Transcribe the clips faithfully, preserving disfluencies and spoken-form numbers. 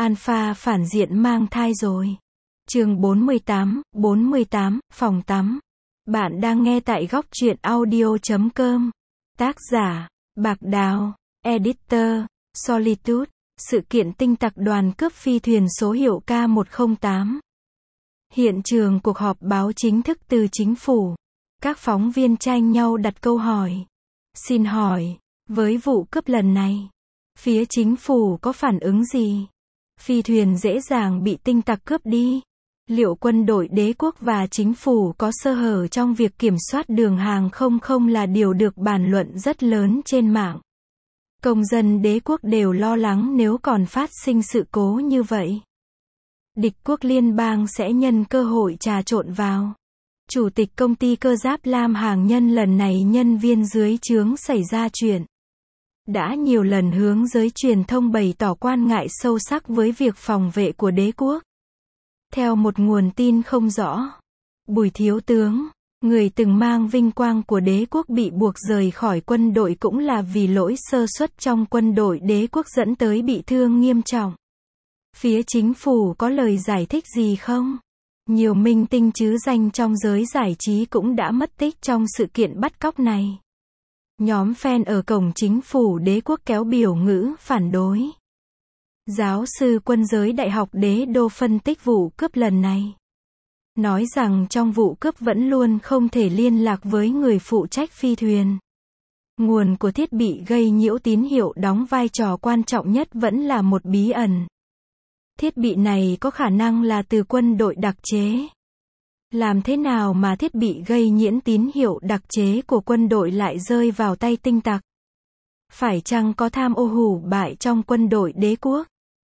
Alpha phản diện mang thai rồi. Chương bốn mươi tám, bốn mươi tám, phòng tắm. Bạn đang nghe tại góc truyện audio chấm com. Tác giả, Bạc Đào. Editor, Solitude. Sự kiện tinh tặc đoàn cướp phi thuyền số hiệu K một không tám. Hiện trường cuộc họp báo chính thức từ chính phủ. Các phóng viên tranh nhau đặt câu hỏi. Xin hỏi, với vụ cướp lần này, phía chính phủ có phản ứng gì? Phi thuyền dễ dàng bị tinh tặc cướp đi. Liệu quân đội đế quốc và chính phủ có sơ hở trong việc kiểm soát đường hàng không không là điều được bàn luận rất lớn trên mạng. Công dân đế quốc đều lo lắng nếu còn phát sinh sự cố như vậy. Địch quốc liên bang sẽ nhân cơ hội trà trộn vào. Chủ tịch công ty cơ giáp Lam Hàng Nhân lần này nhân viên dưới trướng xảy ra chuyện. Đã nhiều lần hướng giới truyền thông bày tỏ quan ngại sâu sắc với việc phòng vệ của đế quốc. Theo một nguồn tin không rõ, Bùi thiếu tướng, người từng mang vinh quang của đế quốc bị buộc rời khỏi quân đội cũng là vì lỗi sơ suất trong quân đội đế quốc dẫn tới bị thương nghiêm trọng. Phía chính phủ có lời giải thích gì không? Nhiều minh tinh chứ danh trong giới giải trí cũng đã mất tích trong sự kiện bắt cóc này. Nhóm fan ở cổng chính phủ đế quốc kéo biểu ngữ phản đối. Giáo sư quân giới Đại học Đế Đô phân tích vụ cướp lần này. Nói rằng trong vụ cướp vẫn luôn không thể liên lạc với người phụ trách phi thuyền. Nguồn của thiết bị gây nhiễu tín hiệu đóng vai trò quan trọng nhất vẫn là một bí ẩn. Thiết bị này có khả năng là từ quân đội đặc chế. Làm thế nào mà thiết bị gây nhiễu tín hiệu đặc chế của quân đội lại rơi vào tay tinh tặc? Phải chăng có tham ô hủ bại trong quân đội đế quốc?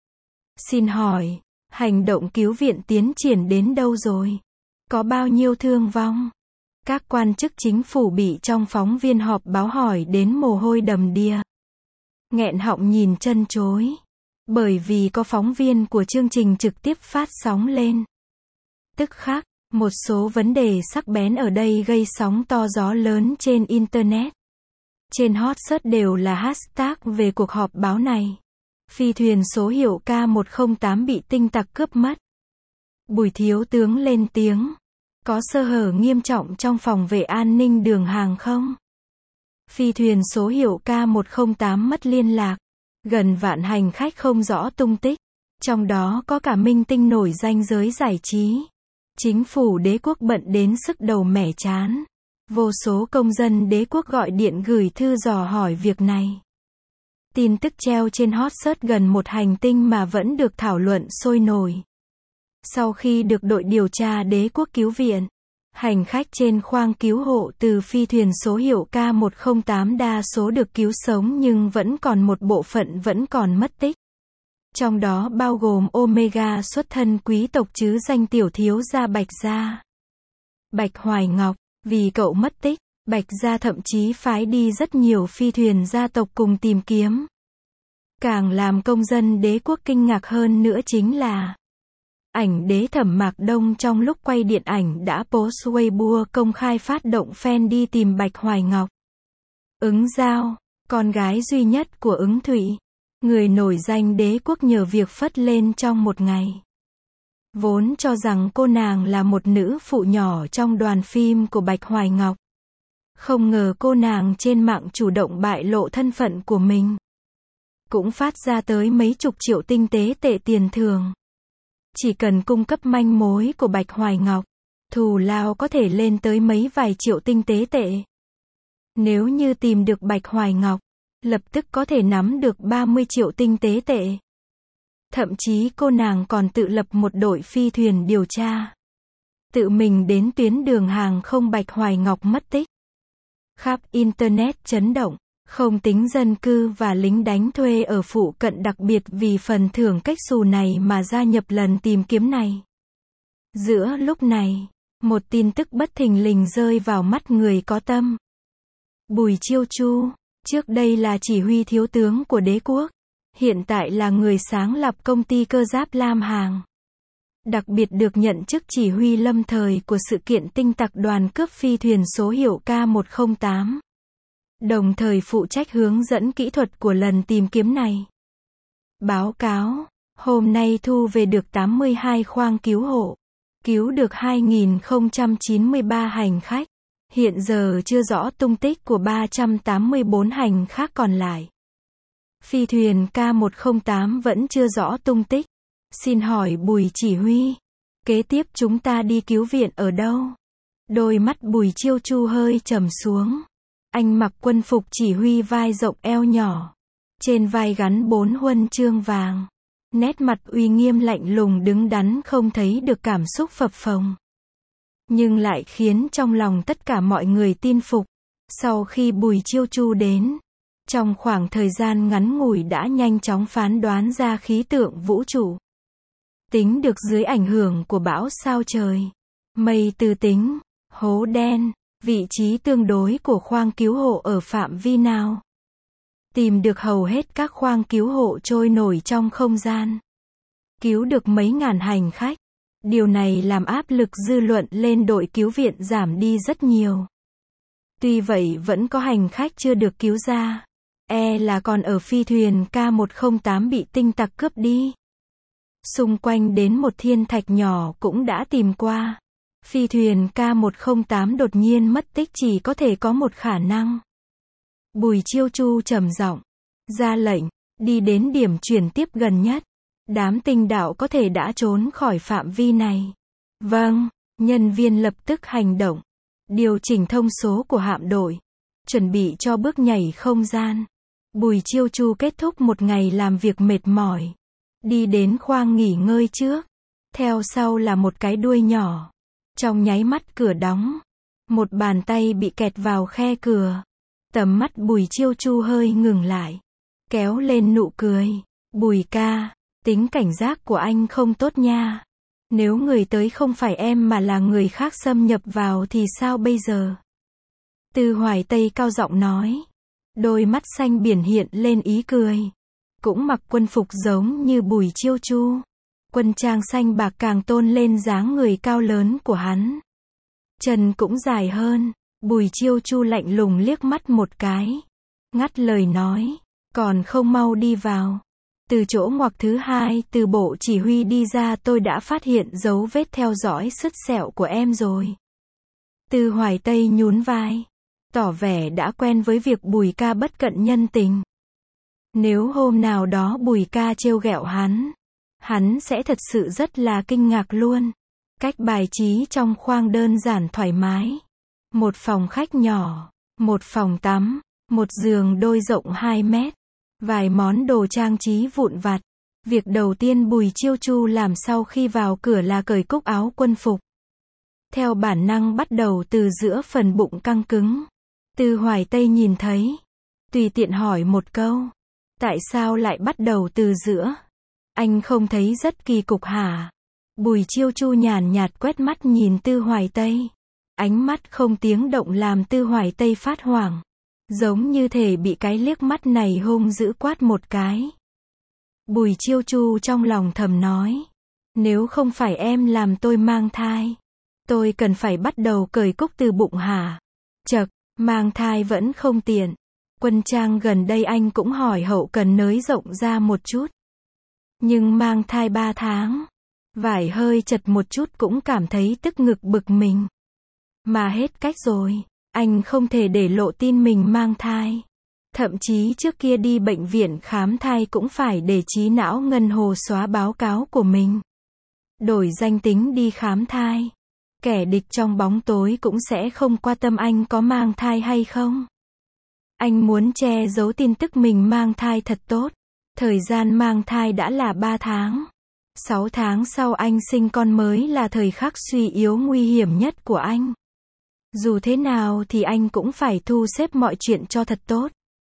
Xin hỏi, hành động cứu viện tiến triển đến đâu rồi? Có bao nhiêu thương vong? Các quan chức chính phủ bị trong phóng viên họp báo hỏi đến mồ hôi đầm đìa. Nghẹn họng nhìn chân chối. Bởi vì có phóng viên của chương trình trực tiếp phát sóng lên. Tức khắc, một số vấn đề sắc bén ở đây gây sóng to gió lớn trên Internet. Trên hot search đều là hashtag về cuộc họp báo này. Phi thuyền số hiệu K một không tám bị tinh tặc cướp mất. Bùi thiếu tướng lên tiếng. Có sơ hở nghiêm trọng trong phòng vệ an ninh đường hàng không? Phi thuyền số hiệu K một không tám mất liên lạc. Gần vạn hành khách không rõ tung tích. Trong đó có cả minh tinh nổi danh giới giải trí. Chính phủ đế quốc bận đến sức đầu mẻ chán. Vô số công dân đế quốc gọi điện gửi thư dò hỏi việc này. Tin tức treo trên hot search gần một hành tinh mà vẫn được thảo luận sôi nổi. Sau khi được đội điều tra đế quốc cứu viện, hành khách trên khoang cứu hộ từ phi thuyền số hiệu K một không tám đa số được cứu sống nhưng vẫn còn một bộ phận vẫn còn mất tích. Trong đó bao gồm Omega xuất thân quý tộc chứ danh tiểu thiếu gia Bạch Gia. Bạch Hoài Ngọc, vì cậu mất tích, Bạch Gia thậm chí phái đi rất nhiều phi thuyền gia tộc cùng tìm kiếm. Càng làm công dân đế quốc kinh ngạc hơn nữa chính là ảnh đế Thẩm Mạc Đông trong lúc quay điện ảnh đã post Weibo công khai phát động fan đi tìm Bạch Hoài Ngọc. Ứng Giao, con gái duy nhất của Ứng Thụy, người nổi danh đế quốc nhờ việc phất lên trong một ngày. Vốn cho rằng cô nàng là một nữ phụ nhỏ trong đoàn phim của Bạch Hoài Ngọc. Không ngờ cô nàng trên mạng chủ động bại lộ thân phận của mình. Cũng phát ra tới mấy chục triệu tinh tế tệ tiền thưởng. Chỉ cần cung cấp manh mối của Bạch Hoài Ngọc, thù lao có thể lên tới mấy vài triệu tinh tế tệ. Nếu như tìm được Bạch Hoài Ngọc, lập tức có thể nắm được ba mươi triệu tinh tế tệ. Thậm chí cô nàng còn tự lập một đội phi thuyền điều tra. Tự mình đến tuyến đường hàng không Bạch Hoài Ngọc mất tích. Khắp Internet chấn động, không tính dân cư và lính đánh thuê ở phụ cận đặc biệt vì phần thưởng cách xù này mà gia nhập lần tìm kiếm này. Giữa lúc này, một tin tức bất thình lình rơi vào mắt người có tâm. Bùi Chiêu Chu, trước đây là chỉ huy thiếu tướng của đế quốc, hiện tại là người sáng lập công ty cơ giáp Lam Hàng. Đặc biệt được nhận chức chỉ huy lâm thời của sự kiện tinh tặc đoàn cướp phi thuyền số hiệu K một không tám. Đồng thời phụ trách hướng dẫn kỹ thuật của lần tìm kiếm này. Báo cáo, Hôm nay thu về được tám mươi hai khoang cứu hộ, cứu được hai nghìn không trăm chín mươi ba hành khách. Hiện giờ chưa rõ tung tích của ba trăm tám mươi bốn hành khách còn lại. Phi thuyền K một không tám vẫn chưa rõ tung tích. Xin hỏi Bùi chỉ huy, kế tiếp chúng ta đi cứu viện ở đâu? Đôi mắt Bùi Chiêu Chu hơi trầm xuống. Anh mặc quân phục chỉ huy vai rộng eo nhỏ. Trên vai gắn bốn huân chương vàng. Nét mặt uy nghiêm lạnh lùng đứng đắn không thấy được cảm xúc phập phồng. Nhưng lại khiến trong lòng tất cả mọi người tin phục. Sau khi Bùi Chiêu Chu đến, trong khoảng thời gian ngắn ngủi đã nhanh chóng phán đoán ra khí tượng vũ trụ. Tính được dưới ảnh hưởng của bão sao trời, mây từ tính, hố đen, vị trí tương đối của khoang cứu hộ ở phạm vi nào. Tìm được hầu hết các khoang cứu hộ trôi nổi trong không gian. Cứu được mấy ngàn hành khách. Điều này làm áp lực dư luận lên đội cứu viện giảm đi rất nhiều. Tuy vậy vẫn có hành khách chưa được cứu ra. E là còn ở phi thuyền K một không tám bị tinh tặc cướp đi. Xung quanh đến một thiên thạch nhỏ cũng đã tìm qua. Phi thuyền K một không tám đột nhiên mất tích chỉ có thể có một khả năng. Bùi Chiêu Chu trầm giọng, ra lệnh, đi đến điểm chuyển tiếp gần nhất. Đám tinh đạo có thể đã trốn khỏi phạm vi này. Vâng, nhân viên lập tức hành động. Điều chỉnh thông số của hạm đội. Chuẩn bị cho bước nhảy không gian. Bùi Chiêu Chu kết thúc một ngày làm việc mệt mỏi. Đi đến khoang nghỉ ngơi trước. Theo sau là một cái đuôi nhỏ. Trong nháy mắt cửa đóng. Một bàn tay bị kẹt vào khe cửa. Tầm mắt Bùi Chiêu Chu hơi ngừng lại. Kéo lên nụ cười. Bùi ca, tính cảnh giác của anh không tốt nha. Nếu người tới không phải em mà là người khác xâm nhập vào thì sao bây giờ? Tư Hoài Tây cao giọng nói. Đôi mắt xanh biển hiện lên ý cười. Cũng mặc quân phục giống như Bùi Chiêu Chu. Quân trang xanh bạc càng tôn lên dáng người cao lớn của hắn. Chân cũng dài hơn. Bùi Chiêu Chu lạnh lùng liếc mắt một cái. Ngắt lời nói. Còn không mau đi vào. Từ chỗ ngoặc thứ hai từ bộ chỉ huy đi ra tôi đã phát hiện dấu vết theo dõi sứt sẹo của em rồi. Tư Hoài Tây nhún vai. Tỏ vẻ đã quen với việc Bùi ca bất cận nhân tình. Nếu hôm nào đó Bùi ca trêu ghẹo hắn, hắn sẽ thật sự rất là kinh ngạc luôn. Cách bài trí trong khoang đơn giản thoải mái. Một phòng khách nhỏ, một phòng tắm, một giường đôi rộng hai mét, vài món đồ trang trí vụn vặt. Việc đầu tiên Bùi Chiêu Chu làm sau khi vào cửa là cởi cúc áo quân phục. Theo bản năng bắt đầu từ giữa phần bụng căng cứng. Tư Hoài Tây nhìn thấy, tùy tiện hỏi một câu. Tại sao lại bắt đầu từ giữa? Anh không thấy rất kỳ cục hả? Bùi Chiêu Chu nhàn nhạt quét mắt nhìn Tư Hoài Tây. Ánh mắt không tiếng động làm Tư Hoài Tây phát hoảng. Giống như thể bị cái liếc mắt này hung dữ quát một cái. Bùi Chiêu Chu trong lòng thầm nói. Nếu không phải em làm tôi mang thai, tôi cần phải bắt đầu cởi cúc từ bụng hả? Chậc, mang thai vẫn không tiện. Quân trang gần đây anh cũng hỏi hậu cần nới rộng ra một chút. Nhưng mang thai ba tháng, vải hơi chật một chút cũng cảm thấy tức ngực bực mình. Mà hết cách rồi, anh không thể để lộ tin mình mang thai. Thậm chí trước kia đi bệnh viện khám thai cũng phải để trí não ngân hồ xóa báo cáo của mình. Đổi danh tính đi khám thai. Kẻ địch trong bóng tối cũng sẽ không quan tâm anh có mang thai hay không. Anh muốn che giấu tin tức mình mang thai thật tốt. Thời gian mang thai đã là ba tháng. sáu tháng sau anh sinh con mới là thời khắc suy yếu nguy hiểm nhất của anh. Dù thế nào thì anh cũng phải thu xếp mọi chuyện cho thật tốt.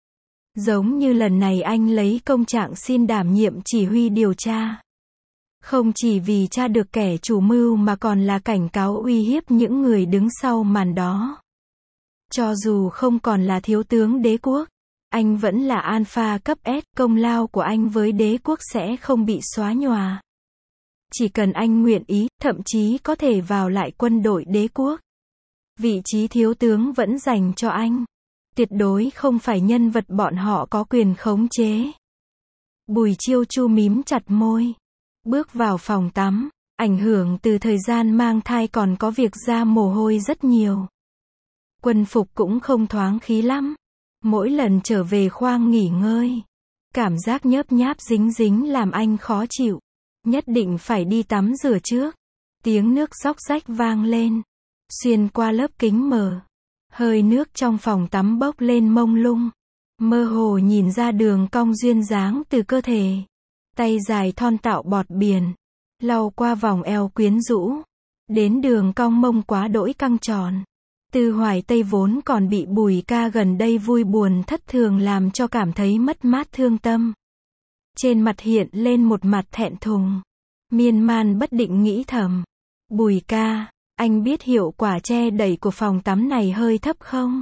Giống như lần này anh lấy công trạng xin đảm nhiệm chỉ huy điều tra. Không chỉ vì tra được kẻ chủ mưu mà còn là cảnh cáo uy hiếp những người đứng sau màn đó. Cho dù không còn là thiếu tướng đế quốc, anh vẫn là alpha cấp S, công lao của anh với đế quốc sẽ không bị xóa nhòa. Chỉ cần anh nguyện ý, thậm chí có thể vào lại quân đội đế quốc. Vị trí thiếu tướng vẫn dành cho anh. Tuyệt đối không phải nhân vật bọn họ có quyền khống chế. Bùi Chiêu Chu mím chặt môi. Bước vào phòng tắm, ảnh hưởng từ thời gian mang thai còn có việc ra mồ hôi rất nhiều. Quân phục cũng không thoáng khí lắm. Mỗi lần trở về khoang nghỉ ngơi, cảm giác nhớp nháp dính dính làm anh khó chịu. Nhất định phải đi tắm rửa trước. Tiếng nước róc rách vang lên, xuyên qua lớp kính mờ. Hơi nước trong phòng tắm bốc lên mông lung, mơ hồ nhìn ra đường cong duyên dáng từ cơ thể. Tay dài thon tạo bọt biển, lau qua vòng eo quyến rũ, đến đường cong mông quá đỗi căng tròn. Tư Hoài Tây vốn còn bị Bùi Ca gần đây vui buồn thất thường làm cho cảm thấy mất mát thương tâm. Trên mặt hiện lên một mặt thẹn thùng, miên man bất định nghĩ thầm. Bùi ca, anh biết hiệu quả che đậy của phòng tắm này hơi thấp không?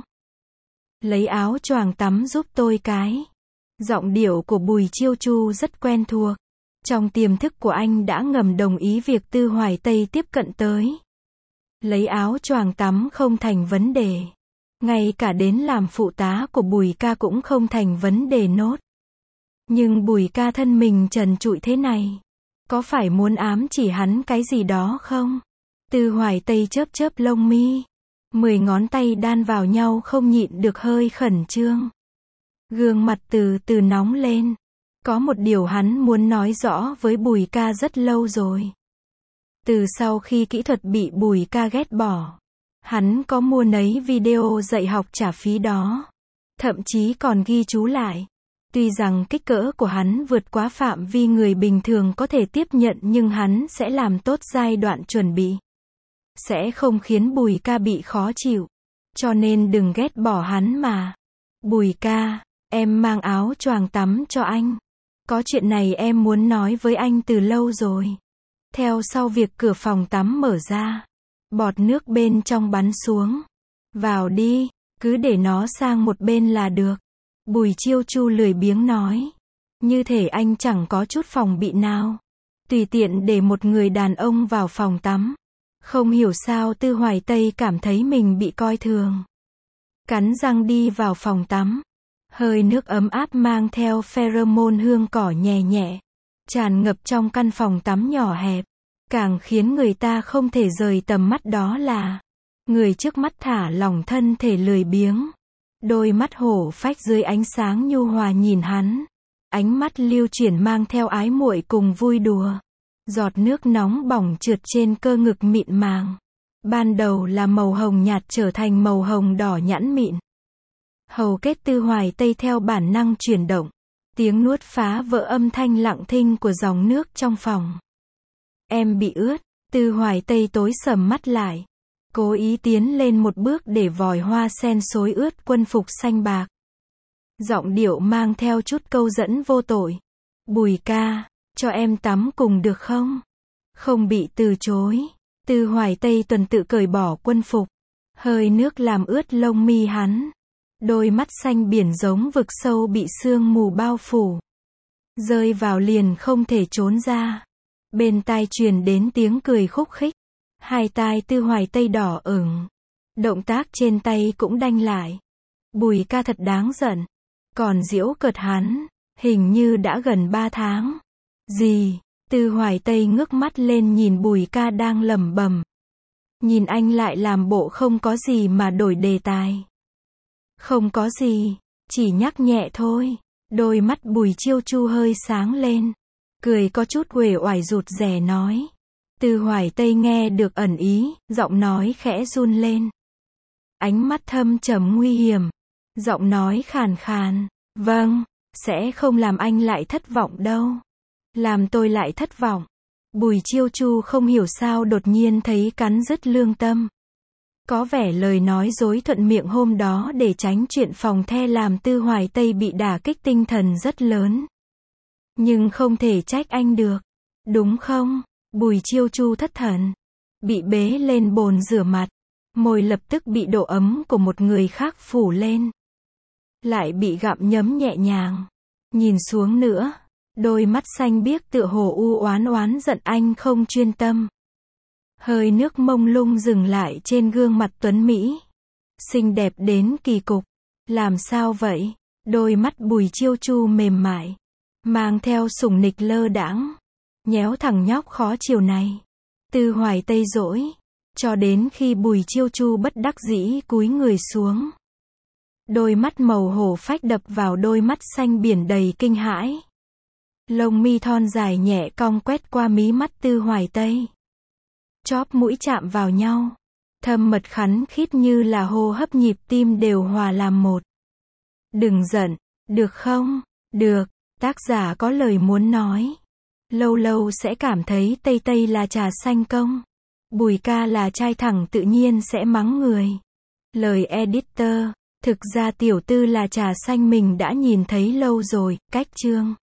Lấy áo choàng tắm giúp tôi cái. Giọng điệu của Bùi Chiêu Chu rất quen thuộc. Trong tiềm thức của anh đã ngầm đồng ý việc Tư Hoài Tây tiếp cận tới. Lấy áo choàng tắm không thành vấn đề. Ngay cả đến làm phụ tá của Bùi ca cũng không thành vấn đề nốt. Nhưng Bùi ca thân mình trần trụi thế này, có phải muốn ám chỉ hắn cái gì đó không? Tư Hoài Tây chớp chớp lông mi. Mười ngón tay đan vào nhau không nhịn được hơi khẩn trương. Gương mặt từ từ nóng lên. Có một điều hắn muốn nói rõ với Bùi ca rất lâu rồi. Từ sau khi kỹ thuật bị Bùi ca ghét bỏ, hắn có mua nấy video dạy học trả phí đó. Thậm chí còn ghi chú lại. Tuy rằng kích cỡ của hắn vượt quá phạm vi người bình thường có thể tiếp nhận nhưng hắn sẽ làm tốt giai đoạn chuẩn bị. Sẽ không khiến Bùi ca bị khó chịu. Cho nên đừng ghét bỏ hắn mà. Bùi ca, em mang áo choàng tắm cho anh. Có chuyện này em muốn nói với anh từ lâu rồi. Theo sau việc cửa phòng tắm mở ra, bọt nước bên trong bắn xuống. Vào đi, cứ để nó sang một bên là được. Bùi Chiêu Chu lười biếng nói. Như thể anh chẳng có chút phòng bị nào. Tùy tiện để một người đàn ông vào phòng tắm. Không hiểu sao Tư Hoài Tây cảm thấy mình bị coi thường. Cắn răng đi vào phòng tắm. Hơi nước ấm áp mang theo pheromone hương cỏ nhẹ nhẹ, tràn ngập trong căn phòng tắm nhỏ hẹp. Càng khiến người ta không thể rời tầm mắt đó là người trước mắt thả lỏng thân thể lười biếng. Đôi mắt hổ phách dưới ánh sáng nhu hòa nhìn hắn. Ánh mắt lưu chuyển mang theo ái muội cùng vui đùa. Giọt nước nóng bỏng trượt trên cơ ngực mịn màng. Ban đầu là màu hồng nhạt trở thành màu hồng đỏ nhẵn mịn. Hầu kết Tư Hoài Tây theo bản năng chuyển động. Tiếng nuốt phá vỡ âm thanh lặng thinh của dòng nước trong phòng. Em bị ướt. Tư Hoài Tây tối sầm mắt lại. Cố ý tiến lên một bước để vòi hoa sen xối ướt quân phục xanh bạc. Giọng điệu mang theo chút câu dẫn vô tội. Bùi ca, cho em tắm cùng được không? Không bị từ chối. Tư Hoài Tây tuần tự cởi bỏ quân phục. Hơi nước làm ướt lông mi hắn. Đôi mắt xanh biển giống vực sâu bị sương mù bao phủ. Rơi vào liền không thể trốn ra. Bên tai truyền đến tiếng cười khúc khích. Hai tai Tư Hoài Tây đỏ ửng. Động tác trên tay cũng đanh lại. Bùi ca thật đáng giận. Còn giễu cợt hắn. Hình như đã gần ba tháng. Gì? Tư Hoài Tây ngước mắt lên nhìn Bùi ca đang lẩm bẩm. Nhìn anh lại làm bộ không có gì mà đổi đề tài. Không có gì. Chỉ nhắc nhẹ thôi. Đôi mắt Bùi Chiêu Chu hơi sáng lên. Cười có chút uể oải rụt rè nói. Tư Hoài Tây nghe được ẩn ý, giọng nói khẽ run lên. Ánh mắt thâm trầm nguy hiểm. Giọng nói khàn khàn. Vâng, sẽ không làm anh lại thất vọng đâu. Làm tôi lại thất vọng. Bùi Chiêu Chu không hiểu sao đột nhiên thấy cắn rứt lương tâm. Có vẻ lời nói dối thuận miệng hôm đó để tránh chuyện phòng the làm Tư Hoài Tây bị đả kích tinh thần rất lớn. Nhưng không thể trách anh được. Đúng không? Bùi Chiêu Chu thất thần. Bị bế lên bồn rửa mặt. Môi lập tức bị độ ấm của một người khác phủ lên. Lại bị gặm nhấm nhẹ nhàng. Nhìn xuống nữa. Đôi mắt xanh biếc tựa hồ u oán oán giận anh không chuyên tâm. Hơi nước mông lung dừng lại trên gương mặt tuấn Mỹ. Xinh đẹp đến kỳ cục. Làm sao vậy? Đôi mắt Bùi Chiêu Chu mềm mại. Mang theo sủng nịch lơ đãng. Nhéo thằng nhóc khó chiều này. Tư Hoài Tây dỗi. Cho đến khi Bùi Chiêu Chu bất đắc dĩ cúi người xuống. Đôi mắt màu hổ phách đập vào đôi mắt xanh biển đầy kinh hãi. Lông mi thon dài nhẹ cong quét qua mí mắt Tư Hoài Tây. Chóp mũi chạm vào nhau. Thâm mật khắn khít như là hô hấp nhịp tim đều hòa làm một. Đừng giận, được không? Được, tác giả có lời muốn nói. Lâu lâu sẽ cảm thấy Tây Tây là trà xanh công. Bùi ca là trai thẳng tự nhiên sẽ mắng người. Lời editor, thực ra tiểu tư là trà xanh mình đã nhìn thấy lâu rồi, cách chương.